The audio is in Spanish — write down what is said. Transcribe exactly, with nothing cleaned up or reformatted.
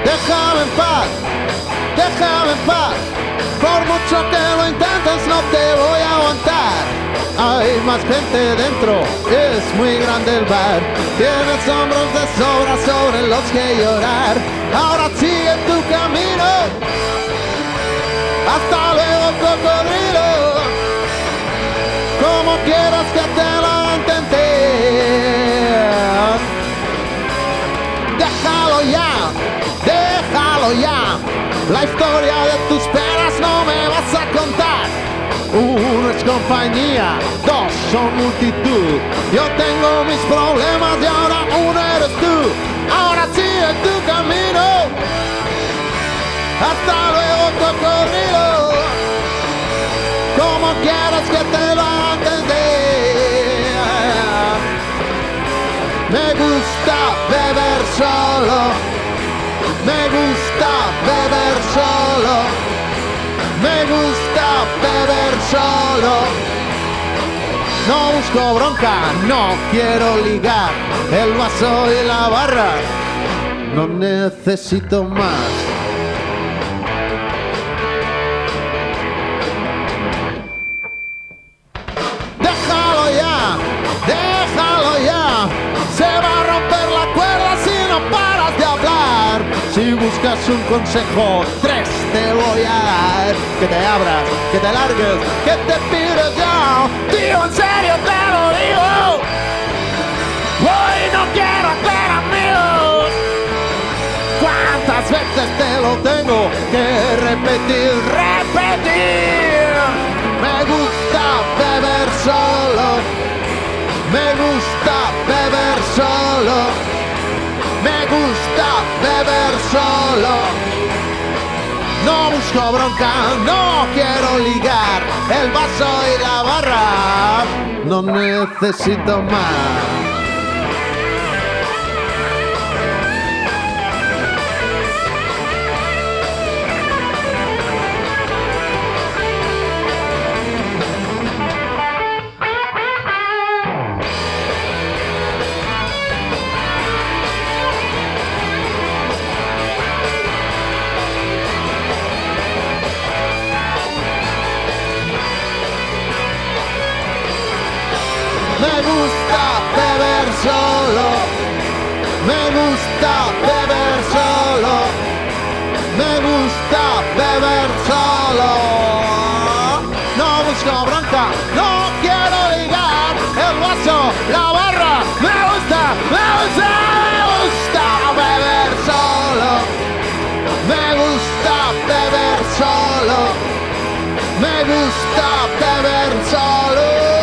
déjame en paz, déjame en paz. Por mucho que lo intentes no te voy a aguantar. Hay más gente dentro, es muy grande el bar. Tienes hombros de sobra sobre los que llorar. Ahora sigue tu camino. Hasta luego, cocodrilo. Como quieras que te lo intente. Déjalo ya, déjalo ya. La historia de tus penas no me vas a contar. Uno es compañía, dos son multitud. Yo tengo mis problemas y ahora uno eres tú. Ahora sigue tu camino. Hasta luego, cocodrilo. Como quieras que te lo entender. Me gusta beber solo. Me gusta beber solo. Me gusta beber solo. No busco bronca, no quiero ligar. El vaso y la barra, no necesito más. Déjalo ya, déjalo ya. Se va a romper la cuerda si no paras de hablar. Si buscas un consejo, tres te voy a dar. Que te abras, que te largues, que te pires ya. Tío, en serio te lo digo. Hoy no quiero hacer amigos. ¿Cuántas veces te lo tengo que repetir, repetir? Me gusta beber solo. Me gusta beber solo. Me gusta beber solo. No busco bronca, no quiero ligar. El vaso y la barra, no necesito más. Me gusta beber solo. Me gusta beber solo. Me gusta beber solo. No busco bronca, no quiero ligar. El vaso, la barra, me gusta, me gusta, me gusta beber solo. Me gusta beber solo. Me gusta beber solo.